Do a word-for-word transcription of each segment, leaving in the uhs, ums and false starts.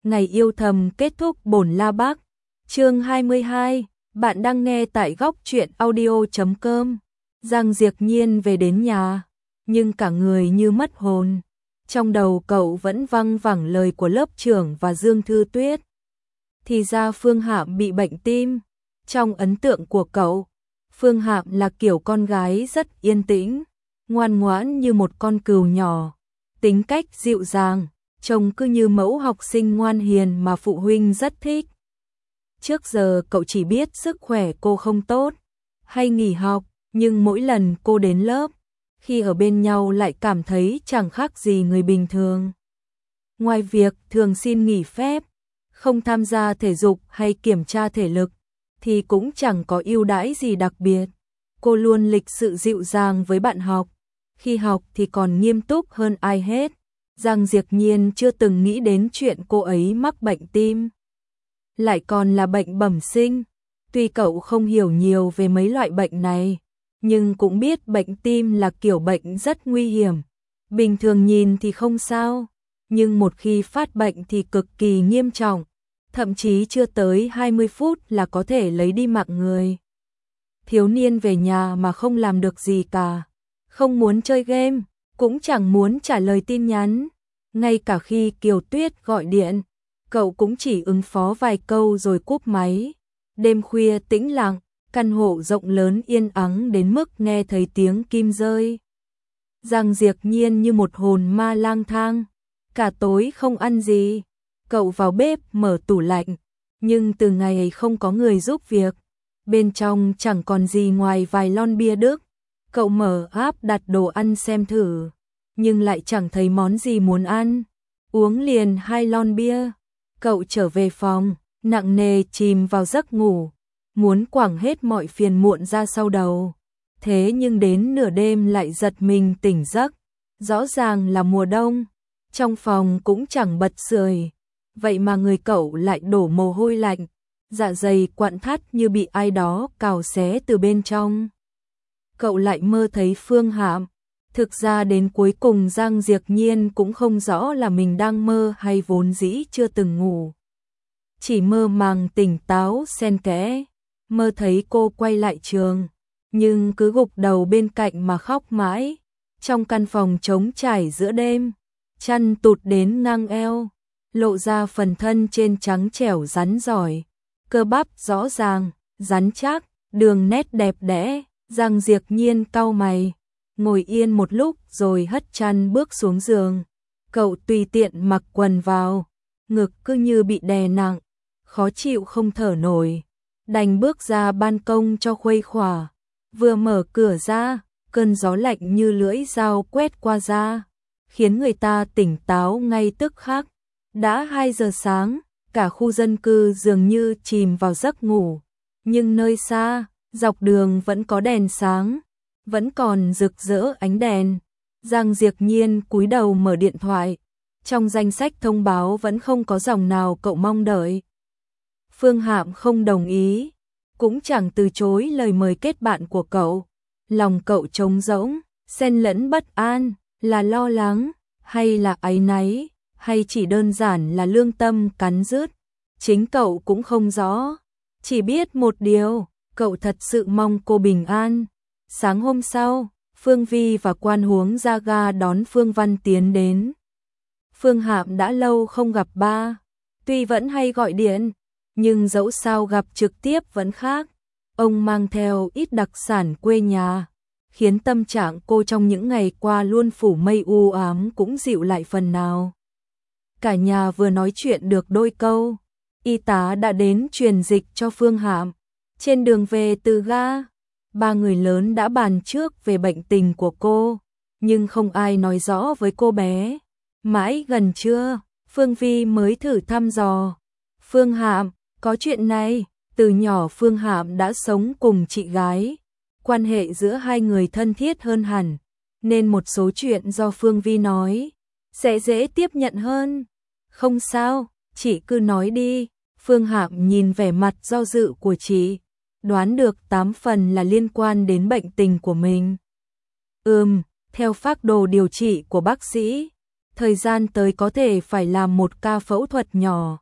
Ngày yêu thầm kết thúc bổn la bác. Chương hai mươi hai, bạn đang nghe tại góc truyện audio chấm com. Giang Diệp Nhiên về đến nhà, nhưng cả người như mất hồn. Trong đầu cậu vẫn văng vẳng lời của lớp trưởng và Dương Thư Tuyết. Thì ra Phương Hạm bị bệnh tim. Trong ấn tượng của cậu, Phương Hạm là kiểu con gái rất yên tĩnh, ngoan ngoãn như một con cừu nhỏ, tính cách dịu dàng, trông cứ như mẫu học sinh ngoan hiền mà phụ huynh rất thích. Trước giờ cậu chỉ biết sức khỏe cô không tốt, hay nghỉ học, nhưng mỗi lần cô đến lớp, khi ở bên nhau lại cảm thấy chẳng khác gì người bình thường. Ngoài việc thường xin nghỉ phép, không tham gia thể dục hay kiểm tra thể lực, thì cũng chẳng có ưu đãi gì đặc biệt. Cô luôn lịch sự dịu dàng với bạn học, khi học thì còn nghiêm túc hơn ai hết. Giang Diệp Nhiên chưa từng nghĩ đến chuyện cô ấy mắc bệnh tim, lại còn là bệnh bẩm sinh. Tuy cậu không hiểu nhiều về mấy loại bệnh này, nhưng cũng biết bệnh tim là kiểu bệnh rất nguy hiểm. Bình thường nhìn thì không sao, nhưng một khi phát bệnh thì cực kỳ nghiêm trọng, thậm chí chưa tới hai mươi phút là có thể lấy đi mạng người. Thiếu niên về nhà mà không làm được gì cả, không muốn chơi game, cũng chẳng muốn trả lời tin nhắn. Ngay cả khi Kiều Tuyết gọi điện, cậu cũng chỉ ứng phó vài câu rồi cúp máy. Đêm khuya tĩnh lặng, căn hộ rộng lớn yên ắng đến mức nghe thấy tiếng kim rơi. Giang Diệp Nhiên như một hồn ma lang thang, cả tối không ăn gì. Cậu vào bếp mở tủ lạnh, nhưng từ ngày ấy không có người giúp việc, bên trong chẳng còn gì ngoài vài lon bia Đức. Cậu mở app đặt đồ ăn xem thử, nhưng lại chẳng thấy món gì muốn ăn. Uống liền hai lon bia, cậu trở về phòng, nặng nề chìm vào giấc ngủ, muốn quẳng hết mọi phiền muộn ra sau đầu. Thế nhưng đến nửa đêm lại giật mình tỉnh giấc, rõ ràng là mùa đông, trong phòng cũng chẳng bật sưởi, vậy mà người cậu lại đổ mồ hôi lạnh, dạ dày quặn thắt như bị ai đó cào xé từ bên trong. Cậu lại mơ thấy Phương Hạm. Thực ra đến cuối cùng Giang Diệp Nhiên cũng không rõ là mình đang mơ hay vốn dĩ chưa từng ngủ. Chỉ mơ màng tỉnh táo xen kẽ, mơ thấy cô quay lại trường, nhưng cứ gục đầu bên cạnh mà khóc mãi. Trong căn phòng trống trải giữa đêm, chăn tụt đến ngang eo, lộ ra phần thân trên trắng trẻo rắn giỏi, cơ bắp rõ ràng, rắn chắc, đường nét đẹp đẽ. Giang Diệp Nhiên cau mày, ngồi yên một lúc rồi hất chăn bước xuống giường. Cậu tùy tiện mặc quần vào, ngực cứ như bị đè nặng, khó chịu không thở nổi, đành bước ra ban công cho khuây khỏa. Vừa mở cửa ra, cơn gió lạnh như lưỡi dao quét qua da, khiến người ta tỉnh táo ngay tức khắc. Đã hai giờ sáng, cả khu dân cư dường như chìm vào giấc ngủ, nhưng nơi xa, dọc đường vẫn có đèn sáng, vẫn còn rực rỡ ánh đèn. Giang Diệp Nhiên cúi đầu mở điện thoại, trong danh sách thông báo vẫn không có dòng nào cậu mong đợi. Phương Hạm không đồng ý, cũng chẳng từ chối lời mời kết bạn của cậu. Lòng cậu trống rỗng, xen lẫn bất an, là lo lắng, hay là áy náy, hay chỉ đơn giản là lương tâm cắn rứt. Chính cậu cũng không rõ, chỉ biết một điều, cậu thật sự mong cô bình an. Sáng hôm sau, Phương Vi và Quan Huống ra ga đón Phương Văn tiến đến. Phương Hạm đã lâu không gặp ba, tuy vẫn hay gọi điện, nhưng dẫu sao gặp trực tiếp vẫn khác. Ông mang theo ít đặc sản quê nhà, khiến tâm trạng cô trong những ngày qua luôn phủ mây u ám cũng dịu lại phần nào. Cả nhà vừa nói chuyện được đôi câu, y tá đã đến truyền dịch cho Phương Hạm. Trên đường về từ ga, ba người lớn đã bàn trước về bệnh tình của cô, nhưng không ai nói rõ với cô bé. Mãi gần trưa, Phương Vi mới thử thăm dò. Phương Hạm, có chuyện này, từ nhỏ Phương Hạm đã sống cùng chị gái, quan hệ giữa hai người thân thiết hơn hẳn, nên một số chuyện do Phương Vi nói sẽ dễ tiếp nhận hơn. Không sao, chị cứ nói đi. Phương Hạm nhìn vẻ mặt do dự của chị, đoán được tám phần là liên quan đến bệnh tình của mình. Ừm, theo phác đồ điều trị của bác sĩ, thời gian tới có thể phải làm một ca phẫu thuật nhỏ.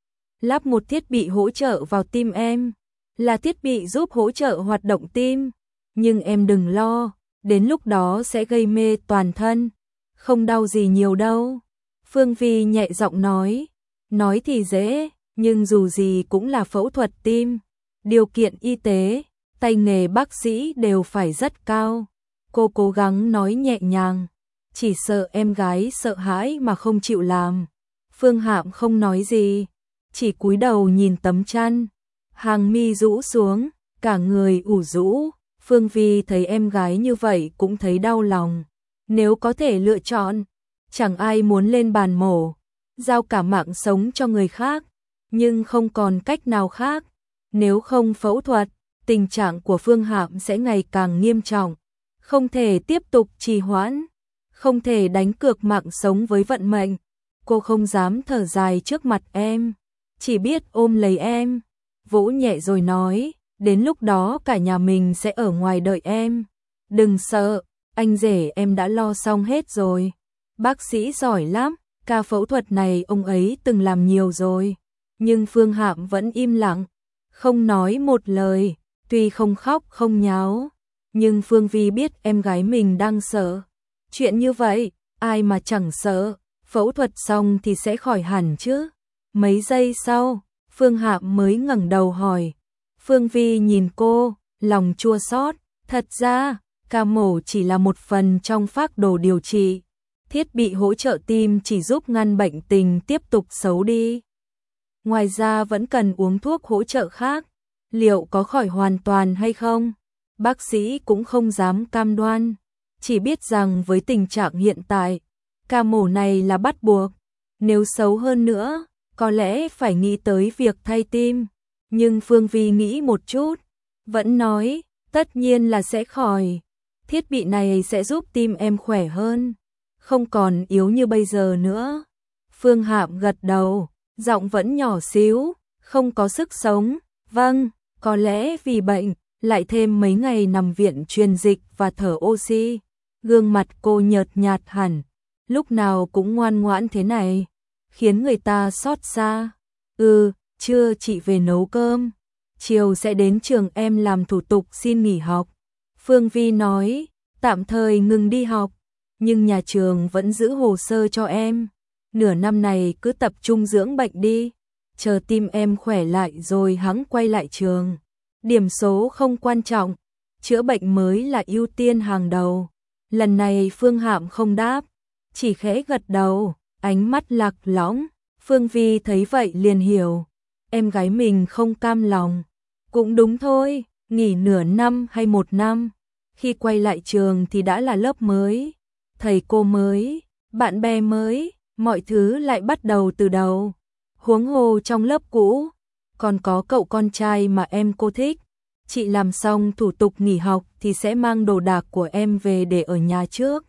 Lắp một thiết bị hỗ trợ vào tim em, là thiết bị giúp hỗ trợ hoạt động tim, nhưng em đừng lo, đến lúc đó sẽ gây mê toàn thân, không đau gì nhiều đâu. Phương Vi nhẹ giọng nói, nói thì dễ, nhưng dù gì cũng là phẫu thuật tim, điều kiện y tế, tay nghề bác sĩ đều phải rất cao. Cô cố gắng nói nhẹ nhàng, chỉ sợ em gái sợ hãi mà không chịu làm. Phương Hạm không nói gì, chỉ cúi đầu nhìn tấm chăn, hàng mi rũ xuống, cả người ủ rũ. Phương Vi thấy em gái như vậy cũng thấy đau lòng. Nếu có thể lựa chọn, chẳng ai muốn lên bàn mổ, giao cả mạng sống cho người khác, nhưng không còn cách nào khác. Nếu không phẫu thuật, tình trạng của Phương Hạm sẽ ngày càng nghiêm trọng, không thể tiếp tục trì hoãn, không thể đánh cược mạng sống với vận mệnh. Cô không dám thở dài trước mặt em, chỉ biết ôm lấy em, vỗ nhẹ rồi nói, đến lúc đó cả nhà mình sẽ ở ngoài đợi em. Đừng sợ, anh rể em đã lo xong hết rồi. Bác sĩ giỏi lắm, ca phẫu thuật này ông ấy từng làm nhiều rồi. Nhưng Phương Hạm vẫn im lặng, không nói một lời, tuy không khóc không nháo. Nhưng Phương Vi biết em gái mình đang sợ. Chuyện như vậy, ai mà chẳng sợ, phẫu thuật xong thì sẽ khỏi hẳn chứ. Mấy giây sau, Phương Hạm mới ngẩng đầu hỏi. Phương Vi nhìn cô, lòng chua xót. Thật ra, ca mổ chỉ là một phần trong phác đồ điều trị. Thiết bị hỗ trợ tim chỉ giúp ngăn bệnh tình tiếp tục xấu đi. Ngoài ra vẫn cần uống thuốc hỗ trợ khác. Liệu có khỏi hoàn toàn hay không? Bác sĩ cũng không dám cam đoan. Chỉ biết rằng với tình trạng hiện tại, ca mổ này là bắt buộc. Nếu xấu hơn nữa, có lẽ phải nghĩ tới việc thay tim. Nhưng Phương Vi nghĩ một chút, vẫn nói, tất nhiên là sẽ khỏi. Thiết bị này sẽ giúp tim em khỏe hơn, không còn yếu như bây giờ nữa. Phương Hạm gật đầu, giọng vẫn nhỏ xíu, không có sức sống. Vâng, có lẽ vì bệnh, lại thêm mấy ngày nằm viện truyền dịch và thở oxy. Gương mặt cô nhợt nhạt hẳn, lúc nào cũng ngoan ngoãn thế này, khiến người ta xót xa. Ừ, trưa chị về nấu cơm, chiều sẽ đến trường em làm thủ tục xin nghỉ học. Phương Vi nói, tạm thời ngừng đi học, nhưng nhà trường vẫn giữ hồ sơ cho em. Nửa năm này cứ tập trung dưỡng bệnh đi, chờ tim em khỏe lại rồi hẵng quay lại trường. Điểm số không quan trọng, chữa bệnh mới là ưu tiên hàng đầu. Lần này Phương Hạm không đáp, chỉ khẽ gật đầu, ánh mắt lạc lõng. Phương Vi thấy vậy liền hiểu, em gái mình không cam lòng. Cũng đúng thôi, nghỉ nửa năm hay một năm, khi quay lại trường thì đã là lớp mới, thầy cô mới, bạn bè mới, mọi thứ lại bắt đầu từ đầu. Huống hồ trong lớp cũ, còn có cậu con trai mà em cô thích. Chị làm xong thủ tục nghỉ học thì sẽ mang đồ đạc của em về để ở nhà trước.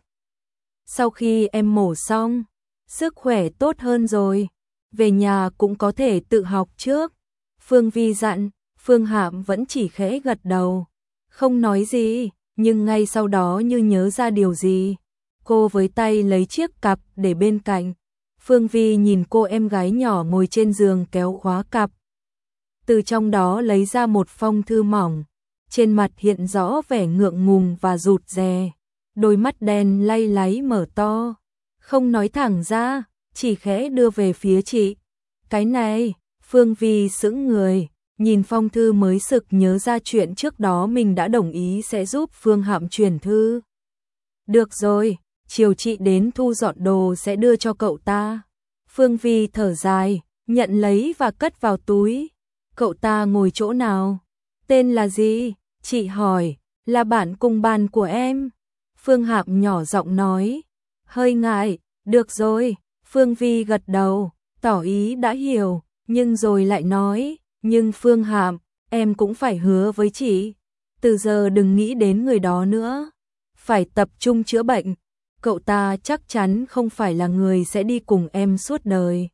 Sau khi em mổ xong, sức khỏe tốt hơn rồi, về nhà cũng có thể tự học trước. Phương Vi dặn. Phương Hạm vẫn chỉ khẽ gật đầu, không nói gì, nhưng ngay sau đó như nhớ ra điều gì. Cô với tay lấy chiếc cặp để bên cạnh. Phương Vi nhìn cô em gái nhỏ ngồi trên giường kéo khóa cặp. Từ trong đó lấy ra một phong thư mỏng, trên mặt hiện rõ vẻ ngượng ngùng và rụt rè. Đôi mắt đen lay láy mở to, không nói thẳng ra, chỉ khẽ đưa về phía chị. Cái này, Phương Vi sững người. Nhìn phong thư mới sực nhớ ra chuyện trước đó mình đã đồng ý sẽ giúp Phương Hạm chuyển thư. Được rồi, chiều chị đến thu dọn đồ sẽ đưa cho cậu ta. Phương Vi thở dài, nhận lấy và cất vào túi. Cậu ta ngồi chỗ nào? Tên là gì? Chị hỏi. Là bạn cùng bàn của em. Phương Hạm nhỏ giọng nói. Hơi ngại, được rồi. Phương Vi gật đầu, tỏ ý đã hiểu, nhưng rồi lại nói. Nhưng Phương Hạm, em cũng phải hứa với chị, từ giờ đừng nghĩ đến người đó nữa, phải tập trung chữa bệnh. Cậu ta chắc chắn không phải là người sẽ đi cùng em suốt đời.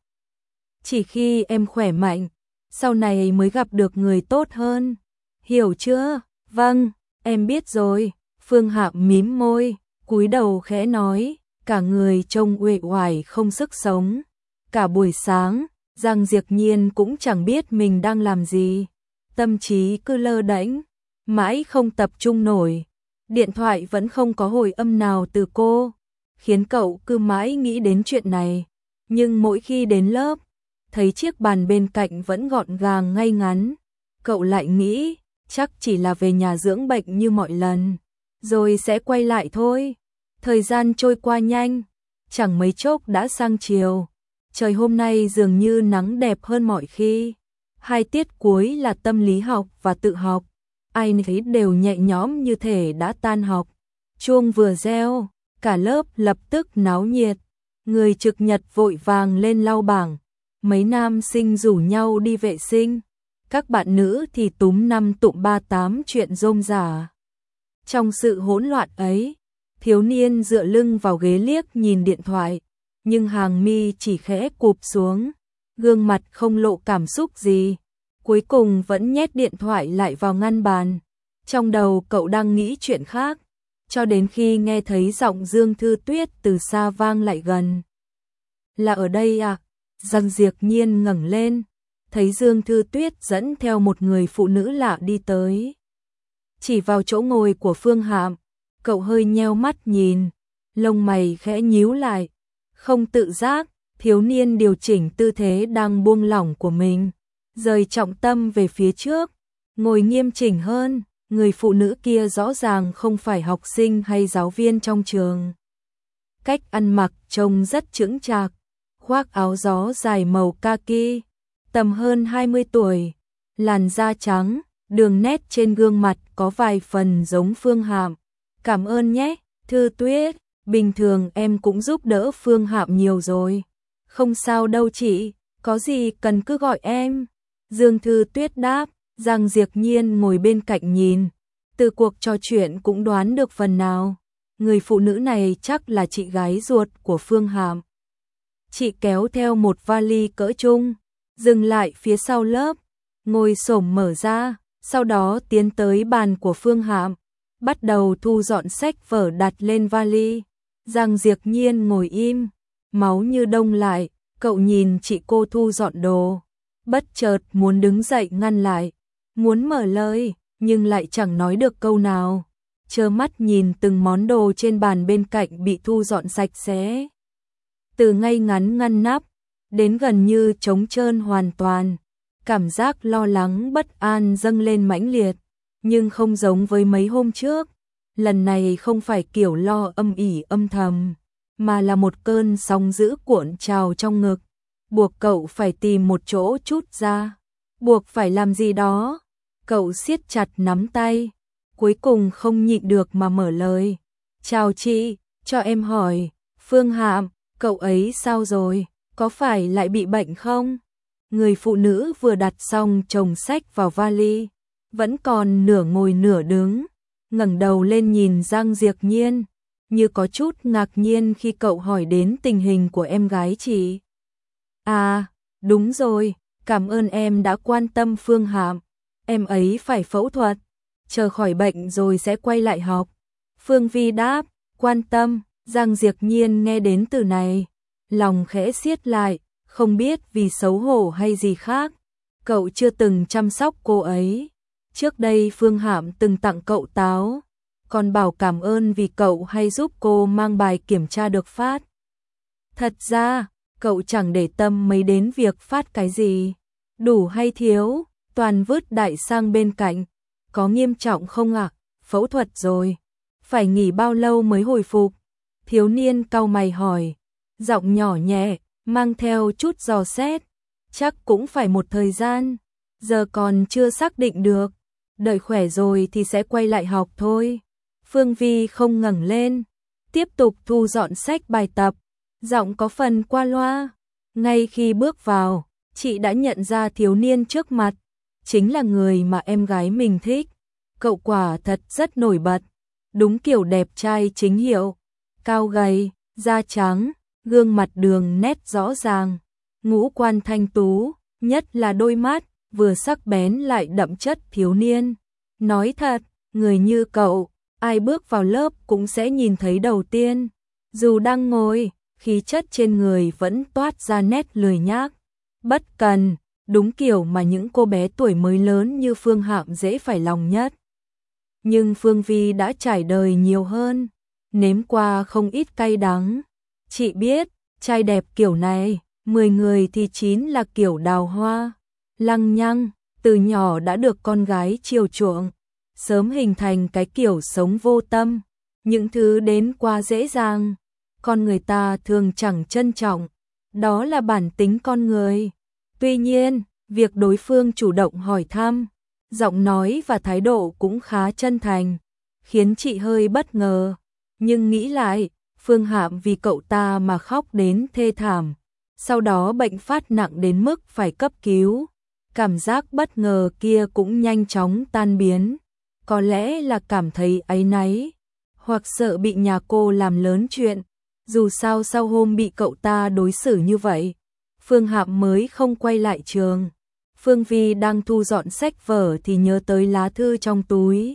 Chỉ khi em khỏe mạnh, sau này mới gặp được người tốt hơn. Hiểu chưa? Vâng, em biết rồi. Phương Hạm mím môi, cúi đầu khẽ nói, cả người trông uể oải không sức sống. Cả buổi sáng, Giang Diệp Nhiên cũng chẳng biết mình đang làm gì, tâm trí cứ lơ đễnh, mãi không tập trung nổi. Điện thoại vẫn không có hồi âm nào từ cô, khiến cậu cứ mãi nghĩ đến chuyện này. Nhưng mỗi khi đến lớp, thấy chiếc bàn bên cạnh vẫn gọn gàng ngay ngắn, cậu lại nghĩ chắc chỉ là về nhà dưỡng bệnh như mọi lần, rồi sẽ quay lại thôi. Thời gian trôi qua nhanh, chẳng mấy chốc đã sang chiều. Trời hôm nay dường như nắng đẹp hơn mọi khi. Hai tiết cuối là tâm lý học và tự học. Ai thấy đều nhẹ nhõm như thể đã tan học. Chuông vừa reo, cả lớp lập tức náo nhiệt. Người trực nhật vội vàng lên lau bảng. Mấy nam sinh rủ nhau đi vệ sinh. Các bạn nữ thì túm năm tụm ba tám chuyện rôm rả. Trong sự hỗn loạn ấy, thiếu niên dựa lưng vào ghế liếc nhìn điện thoại, nhưng hàng mi chỉ khẽ cụp xuống, gương mặt không lộ cảm xúc gì. Cuối cùng vẫn nhét điện thoại lại vào ngăn bàn. Trong đầu cậu đang nghĩ chuyện khác, cho đến khi nghe thấy giọng Dương Thư Tuyết từ xa vang lại gần. Là ở đây à? Giang Diệp Nhiên ngẩng lên, thấy Dương Thư Tuyết dẫn theo một người phụ nữ lạ đi tới. Chỉ vào chỗ ngồi của Phương Hạm, cậu hơi nheo mắt nhìn, lông mày khẽ nhíu lại. Không tự giác, thiếu niên điều chỉnh tư thế đang buông lỏng của mình, rời trọng tâm về phía trước, ngồi nghiêm chỉnh hơn. Người phụ nữ kia rõ ràng không phải học sinh hay giáo viên trong trường. Cách ăn mặc trông rất chững chạc, khoác áo gió dài màu kaki, tầm hơn hai mươi tuổi, làn da trắng, đường nét trên gương mặt có vài phần giống Phương Hạm. Cảm ơn nhé, Thư Tuyết, bình thường em cũng giúp đỡ Phương Hạm nhiều rồi. Không sao đâu chị, có gì cần cứ gọi em. Dương Thư Tuyết đáp. Giang Diệp Nhiên ngồi bên cạnh nhìn, từ cuộc trò chuyện cũng đoán được phần nào. Người phụ nữ này chắc là chị gái ruột của Phương Hạm. Chị kéo theo một vali cỡ trung, dừng lại phía sau lớp, ngồi xổm mở ra, sau đó tiến tới bàn của Phương Hạm, bắt đầu thu dọn sách vở đặt lên vali. Giang Diệp Nhiên ngồi im, máu như đông lại, cậu nhìn chị cô thu dọn đồ, bất chợt muốn đứng dậy ngăn lại, muốn mở lời, nhưng lại chẳng nói được câu nào, trơ mắt nhìn từng món đồ trên bàn bên cạnh bị thu dọn sạch sẽ. Từ ngay ngắn ngăn nắp, đến gần như trống trơn hoàn toàn, cảm giác lo lắng bất an dâng lên mãnh liệt, nhưng không giống với mấy hôm trước. Lần này không phải kiểu lo âm ỉ âm thầm, mà là một cơn sóng dữ cuộn trào trong ngực, buộc cậu phải tìm một chỗ trút ra, buộc phải làm gì đó. Cậu siết chặt nắm tay, cuối cùng không nhịn được mà mở lời. Chào chị, cho em hỏi, Phương Hạm, cậu ấy sao rồi, có phải lại bị bệnh không? Người phụ nữ vừa đặt xong chồng sách vào vali, vẫn còn nửa ngồi nửa đứng, ngẩng đầu lên nhìn Giang Diệp Nhiên, như có chút ngạc nhiên khi cậu hỏi đến tình hình của em gái chị. À, đúng rồi, cảm ơn em đã quan tâm Phương Hạm. Em ấy phải phẫu thuật, chờ khỏi bệnh rồi sẽ quay lại học. Phương Vi đáp. Quan tâm. Giang Diệp Nhiên nghe đến từ này, lòng khẽ siết lại, không biết vì xấu hổ hay gì khác. Cậu chưa từng chăm sóc cô ấy. Trước đây Phương Hạm từng tặng cậu táo, còn bảo cảm ơn vì cậu hay giúp cô mang bài kiểm tra được phát. Thật ra, cậu chẳng để tâm mấy đến việc phát cái gì, đủ hay thiếu, toàn vứt đại sang bên cạnh. Có nghiêm trọng không ạ? À? Phẫu thuật rồi. Phải nghỉ bao lâu mới hồi phục? Thiếu niên cau mày hỏi, giọng nhỏ nhẹ, mang theo chút dò xét. Chắc cũng phải một thời gian, giờ còn chưa xác định được. Đợi khỏe rồi thì sẽ quay lại học thôi. Phương Vi không ngẩng lên, tiếp tục thu dọn sách bài tập, giọng có phần qua loa. Ngay khi bước vào, chị đã nhận ra thiếu niên trước mặt, chính là người mà em gái mình thích. Cậu quả thật rất nổi bật, đúng kiểu đẹp trai chính hiệu, cao gầy, da trắng, gương mặt đường nét rõ ràng, ngũ quan thanh tú, nhất là đôi mắt, vừa sắc bén lại đậm chất thiếu niên. Nói thật, người như cậu, ai bước vào lớp cũng sẽ nhìn thấy đầu tiên. Dù đang ngồi, khí chất trên người vẫn toát ra nét lười nhác, bất cần, đúng kiểu mà những cô bé tuổi mới lớn như Phương Hạm dễ phải lòng nhất. Nhưng Phương Vi đã trải đời nhiều hơn, nếm qua không ít cay đắng. Chị biết, trai đẹp kiểu này, mười người thì chín là kiểu đào hoa, lăng nhăng, từ nhỏ đã được con gái chiều chuộng, sớm hình thành cái kiểu sống vô tâm, những thứ đến quá dễ dàng, con người ta thường chẳng trân trọng, đó là bản tính con người. Tuy nhiên, việc đối phương chủ động hỏi thăm, giọng nói và thái độ cũng khá chân thành, khiến chị hơi bất ngờ, nhưng nghĩ lại, Phương Hạm vì cậu ta mà khóc đến thê thảm, sau đó bệnh phát nặng đến mức phải cấp cứu. Cảm giác bất ngờ kia cũng nhanh chóng tan biến, có lẽ là cảm thấy áy náy, hoặc sợ bị nhà cô làm lớn chuyện. Dù sao sau hôm bị cậu ta đối xử như vậy, Phương Hạm mới không quay lại trường. Phương Vi đang thu dọn sách vở thì nhớ tới lá thư trong túi.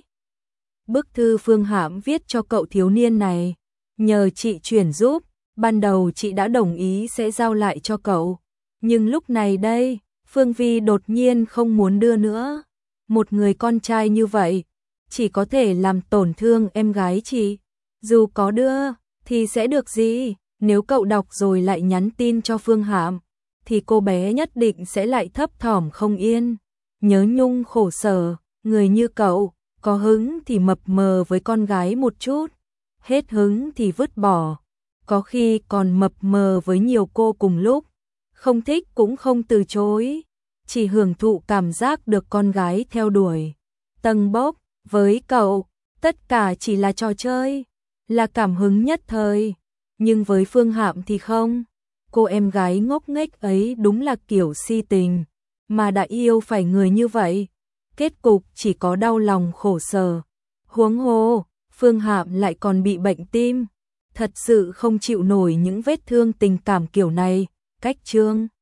Bức thư Phương Hạm viết cho cậu thiếu niên này, nhờ chị chuyển giúp, ban đầu chị đã đồng ý sẽ giao lại cho cậu. Nhưng lúc này đây, Phương Vi đột nhiên không muốn đưa nữa. Một người con trai như vậy, chỉ có thể làm tổn thương em gái chị. Dù có đưa, thì sẽ được gì? Nếu cậu đọc rồi lại nhắn tin cho Phương Hạm, thì cô bé nhất định sẽ lại thấp thỏm không yên. Nhớ nhung khổ sở, người như cậu, có hứng thì mập mờ với con gái một chút, hết hứng thì vứt bỏ. Có khi còn mập mờ với nhiều cô cùng lúc, không thích cũng không từ chối, chỉ hưởng thụ cảm giác được con gái theo đuổi. Tầng bốc, với cậu, tất cả chỉ là trò chơi, là cảm hứng nhất thời. Nhưng với Phương Hạm thì không, cô em gái ngốc nghếch ấy đúng là kiểu si tình, mà đã yêu phải người như vậy, kết cục chỉ có đau lòng khổ sở. Huống hồ, Phương Hạm lại còn bị bệnh tim, thật sự không chịu nổi những vết thương tình cảm kiểu này. Cách chương